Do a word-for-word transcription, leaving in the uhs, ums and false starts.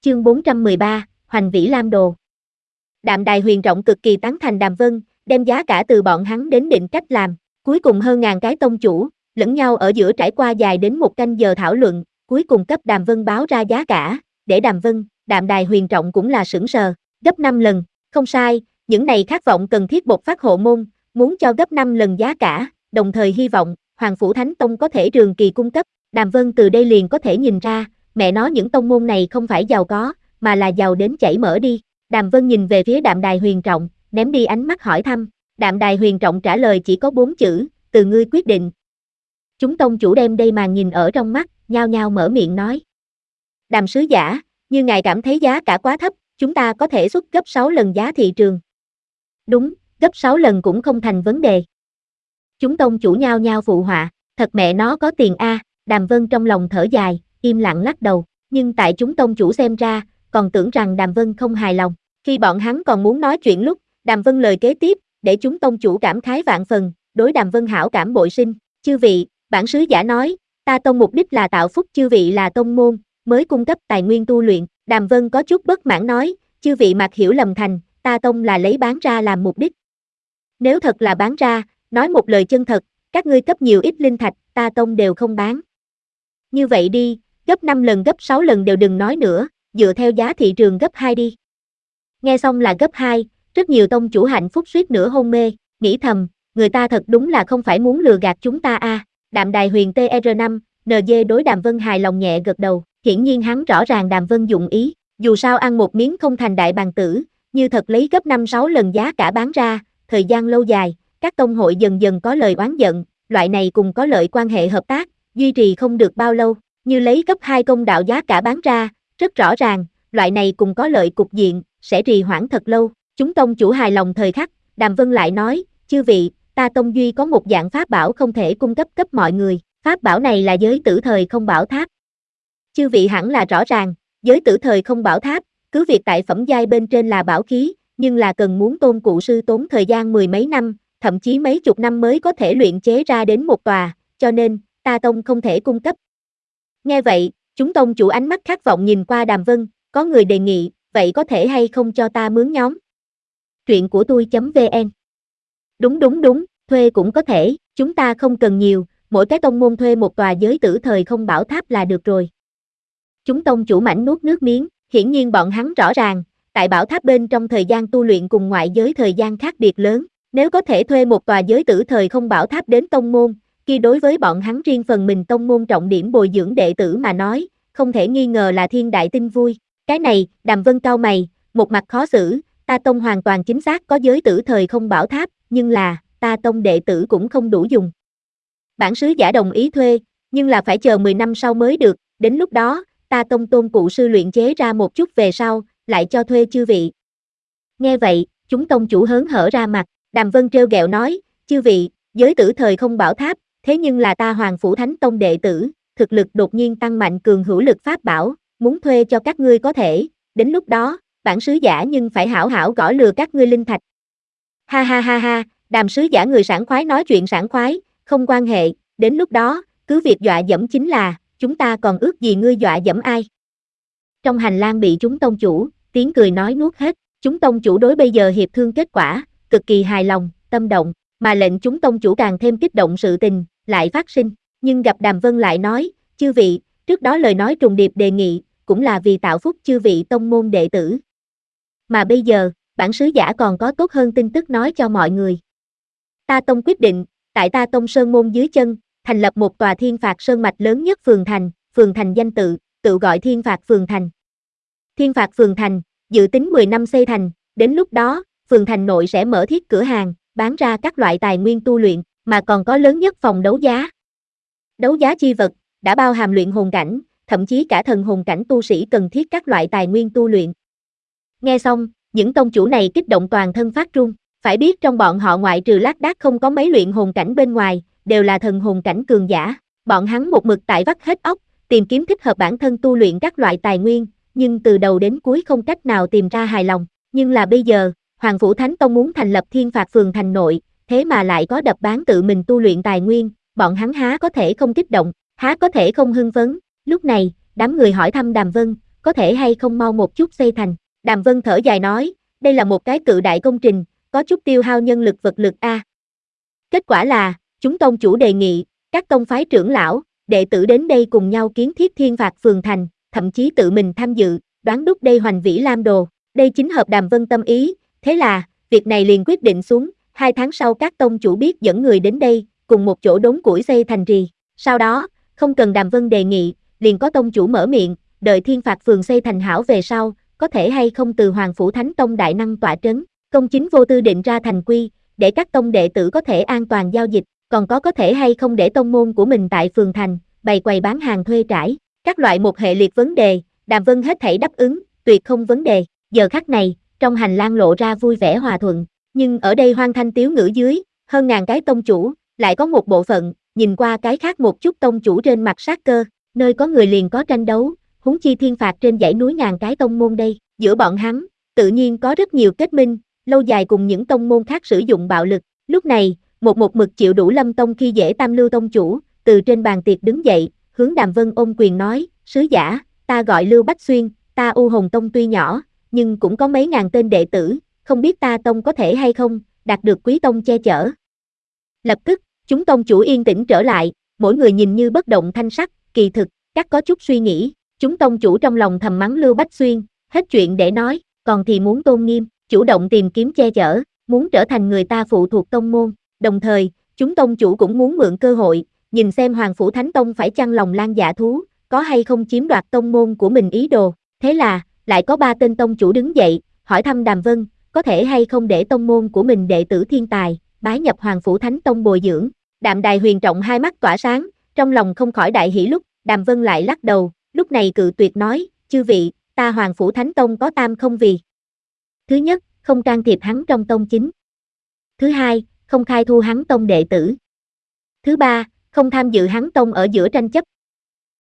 Chương bốn trăm mười ba, Hoành Vĩ Lam Đồ. Đạm Đài Huyền Trọng cực kỳ tán thành Đàm Vân, đem giá cả từ bọn hắn đến định cách làm, cuối cùng hơn ngàn cái tông chủ, lẫn nhau ở giữa trải qua dài đến một canh giờ thảo luận, cuối cùng cấp Đàm Vân báo ra giá cả, để Đàm Vân, Đạm Đài Huyền Trọng cũng là sửng sờ, gấp năm lần, không sai, những này khát vọng cần thiết bộc phát hộ môn, muốn cho gấp năm lần giá cả, đồng thời hy vọng, Hoàng Phủ Thánh Tông có thể trường kỳ cung cấp, Đàm Vân từ đây liền có thể nhìn ra, mẹ nó những tông môn này không phải giàu có, mà là giàu đến chảy mỡ đi. Đàm Vân nhìn về phía Đạm Đài Huyền Trọng, ném đi ánh mắt hỏi thăm. Đạm Đài Huyền Trọng trả lời chỉ có bốn chữ, từ ngươi quyết định. Chúng tông chủ đem đây mà nhìn ở trong mắt, nhao nhao mở miệng nói. Đàm sứ giả, như ngài cảm thấy giá cả quá thấp, chúng ta có thể xuất gấp sáu lần giá thị trường. Đúng, gấp sáu lần cũng không thành vấn đề. Chúng tông chủ nhao nhao phụ họa, thật mẹ nó có tiền a. Đàm Vân trong lòng thở dài, im lặng lắc đầu, nhưng tại chúng tông chủ xem ra, còn tưởng rằng Đàm Vân không hài lòng. Khi bọn hắn còn muốn nói chuyện lúc, Đàm Vân lời kế tiếp, để chúng tông chủ cảm khái vạn phần, đối Đàm Vân hảo cảm bội sinh. Chư vị, bản sứ giả nói, ta tông mục đích là tạo phúc chư vị là tông môn, mới cung cấp tài nguyên tu luyện. Đàm Vân có chút bất mãn nói, chư vị mặc hiểu lầm thành, ta tông là lấy bán ra làm mục đích. Nếu thật là bán ra, nói một lời chân thật, các ngươi cấp nhiều ít linh thạch, ta tông đều không bán. Như vậy đi, gấp năm lần gấp sáu lần đều đừng nói nữa, dựa theo giá thị trường gấp hai đi. Nghe xong là gấp hai, rất nhiều tông chủ hạnh phúc suýt nữa hôn mê, nghĩ thầm, người ta thật đúng là không phải muốn lừa gạt chúng ta a. À. Đạm Đài Huyền T R năm, en giê đối Đàm Vân hài lòng nhẹ gật đầu, hiển nhiên hắn rõ ràng Đàm Vân dụng ý, dù sao ăn một miếng không thành đại bàng tử, như thật lấy gấp năm sáu lần giá cả bán ra, thời gian lâu dài, các tông hội dần dần có lời oán giận, loại này cùng có lợi quan hệ hợp tác, duy trì không được bao lâu, như lấy gấp hai công đạo giá cả bán ra, rất rõ ràng, loại này cùng có lợi cục diện, sẽ trì hoãn thật lâu. Chúng tông chủ hài lòng thời khắc, Đàm Vân lại nói, chư vị, ta tông duy có một dạng pháp bảo không thể cung cấp cấp mọi người, pháp bảo này là giới tử thời không bảo tháp. Chư vị hẳn là rõ ràng, giới tử thời không bảo tháp, cứ việc tại phẩm giai bên trên là bảo khí, nhưng là cần muốn tôn cụ sư tốn thời gian mười mấy năm, thậm chí mấy chục năm mới có thể luyện chế ra đến một tòa, cho nên, ta tông không thể cung cấp. Nghe vậy, chúng tông chủ ánh mắt khát vọng nhìn qua Đàm Vân, có người đề nghị, vậy có thể hay không cho ta mướn nhóm? Truyện của tôi.vn. Đúng đúng đúng, thuê cũng có thể, chúng ta không cần nhiều, mỗi cái tông môn thuê một tòa giới tử thời không bảo tháp là được rồi. Chúng tông chủ mảnh nuốt nước miếng, hiển nhiên bọn hắn rõ ràng, tại bảo tháp bên trong thời gian tu luyện cùng ngoại giới thời gian khác biệt lớn, nếu có thể thuê một tòa giới tử thời không bảo tháp đến tông môn, khi đối với bọn hắn riêng phần mình tông môn trọng điểm bồi dưỡng đệ tử mà nói, không thể nghi ngờ là thiên đại tin vui. Cái này, Đàm Vân cau mày, một mặt khó xử, ta tông hoàn toàn chính xác có giới tử thời không bảo tháp, nhưng là, ta tông đệ tử cũng không đủ dùng. Bản sứ giả đồng ý thuê, nhưng là phải chờ mười năm sau mới được, đến lúc đó, ta tông tôn cụ sư luyện chế ra một chút về sau, lại cho thuê chư vị. Nghe vậy, chúng tông chủ hớn hở ra mặt, Đàm Vân trêu ghẹo nói, chư vị, giới tử thời không bảo tháp, thế nhưng là ta Hoàng Phủ Thánh Tông đệ tử, thực lực đột nhiên tăng mạnh cường hữu lực pháp bảo, muốn thuê cho các ngươi có thể, đến lúc đó, bản sứ giả nhưng phải hảo hảo gõ lừa các ngươi linh thạch. Ha ha ha ha, Đàm sứ giả người sảng khoái nói chuyện sảng khoái, không quan hệ, đến lúc đó, cứ việc dọa dẫm chính là, chúng ta còn ước gì ngươi dọa dẫm ai. Trong hành lang bị chúng tông chủ, tiếng cười nói nuốt hết, chúng tông chủ đối bây giờ hiệp thương kết quả, cực kỳ hài lòng, tâm động, mà lệnh chúng tông chủ càng thêm kích động sự tình, lại phát sinh, nhưng gặp Đàm Vân lại nói, chư vị, trước đó lời nói trùng điệp đề nghị, cũng là vì tạo phúc chư vị tông môn đệ tử. Mà bây giờ, bản sứ giả còn có tốt hơn tin tức nói cho mọi người. Ta tông quyết định, tại ta tông sơn môn dưới chân, thành lập một tòa thiên phạt sơn mạch lớn nhất phường thành, phường thành danh tự, tự gọi thiên phạt phường thành. Thiên phạt phường thành, dự tính mười năm xây thành, đến lúc đó, phường thành nội sẽ mở thiết cửa hàng, bán ra các loại tài nguyên tu luyện, mà còn có lớn nhất phòng đấu giá. Đấu giá chi vật, đã bao hàm luyện hồn cảnh, thậm chí cả thần hồn cảnh tu sĩ cần thiết các loại tài nguyên tu luyện. Nghe xong, những tông chủ này kích động toàn thân phát run, phải biết trong bọn họ ngoại trừ lác đác không có mấy luyện hồn cảnh bên ngoài, đều là thần hồn cảnh cường giả, bọn hắn một mực tại vắt hết óc, tìm kiếm thích hợp bản thân tu luyện các loại tài nguyên, nhưng từ đầu đến cuối không cách nào tìm ra hài lòng, nhưng là bây giờ, Hoàng Phủ Thánh Tông muốn thành lập thiên phạt phường thành nội, thế mà lại có đập bán tự mình tu luyện tài nguyên, bọn hắn há có thể không kích động, há có thể không hưng phấn. Lúc này, đám người hỏi thăm Đàm Vân, có thể hay không mau một chút xây thành. Đàm Vân thở dài nói, đây là một cái cự đại công trình, có chút tiêu hao nhân lực vật lực a. Kết quả là, chúng tông chủ đề nghị, các tông phái trưởng lão, đệ tử đến đây cùng nhau kiến thiết Thiên Phạt phường thành, thậm chí tự mình tham dự, đoán đúc đây Hoành Vĩ Lam Đồ. Đây chính hợp Đàm Vân tâm ý, thế là, việc này liền quyết định xuống, hai tháng sau các tông chủ biết dẫn người đến đây, cùng một chỗ đốn củi xây thành trì. Sau đó, không cần Đàm Vân đề nghị, liền có tông chủ mở miệng, đợi Thiên Phạt phường xây thành hảo về sau, có thể hay không từ Hoàng Phủ Thánh Tông đại năng tọa trấn, công chính vô tư định ra thành quy, để các tông đệ tử có thể an toàn giao dịch, còn có có thể hay không để tông môn của mình tại phường thành, bày quầy bán hàng thuê trải, các loại một hệ liệt vấn đề, Đàm Vân hết thảy đáp ứng, tuyệt không vấn đề. Giờ khắc này, trong hành lang lộ ra vui vẻ hòa thuận, nhưng ở đây hoang thanh tiếu ngữ dưới, hơn ngàn cái tông chủ, lại có một bộ phận, nhìn qua cái khác một chút tông chủ trên mặt sát cơ, nơi có người liền có tranh đấu, huống chi Thiên Phạt trên dãy núi ngàn cái tông môn đây, giữa bọn hắn, tự nhiên có rất nhiều kết minh, lâu dài cùng những tông môn khác sử dụng bạo lực. Lúc này, một một mực chịu đủ Lâm Tông khi dễ Tam Lưu tông chủ, từ trên bàn tiệc đứng dậy, hướng Đàm Vân ôm quyền nói, sứ giả, ta gọi Lưu Bách Xuyên, ta U Hồn Tông tuy nhỏ, nhưng cũng có mấy ngàn tên đệ tử, không biết ta tông có thể hay không, đạt được quý tông che chở. Lập tức, chúng tông chủ yên tĩnh trở lại, mỗi người nhìn như bất động thanh sắc, kỳ thực, các có chút suy nghĩ, chúng tông chủ trong lòng thầm mắng Lưu Bách Xuyên, hết chuyện để nói, còn thì muốn tôn nghiêm, chủ động tìm kiếm che chở, muốn trở thành người ta phụ thuộc tông môn, đồng thời, chúng tông chủ cũng muốn mượn cơ hội, nhìn xem Hoàng Phủ Thánh Tông phải chăng lòng lan dạ thú, có hay không chiếm đoạt tông môn của mình ý đồ, thế là, lại có ba tên tông chủ đứng dậy, hỏi thăm Đàm Vân, có thể hay không để tông môn của mình đệ tử thiên tài, bái nhập Hoàng Phủ Thánh Tông bồi dưỡng. Đạm Đài Huyền Trọng hai mắt tỏa sáng, trong lòng không khỏi đại hỉ lúc, Đàm Vân lại lắc đầu, lúc này cự tuyệt nói, chư vị, ta Hoàng Phủ Thánh Tông có tam không vì. Thứ nhất, không can thiệp hắn trong tông chính. Thứ hai, không khai thu hắn tông đệ tử. Thứ ba, không tham dự hắn tông ở giữa tranh chấp,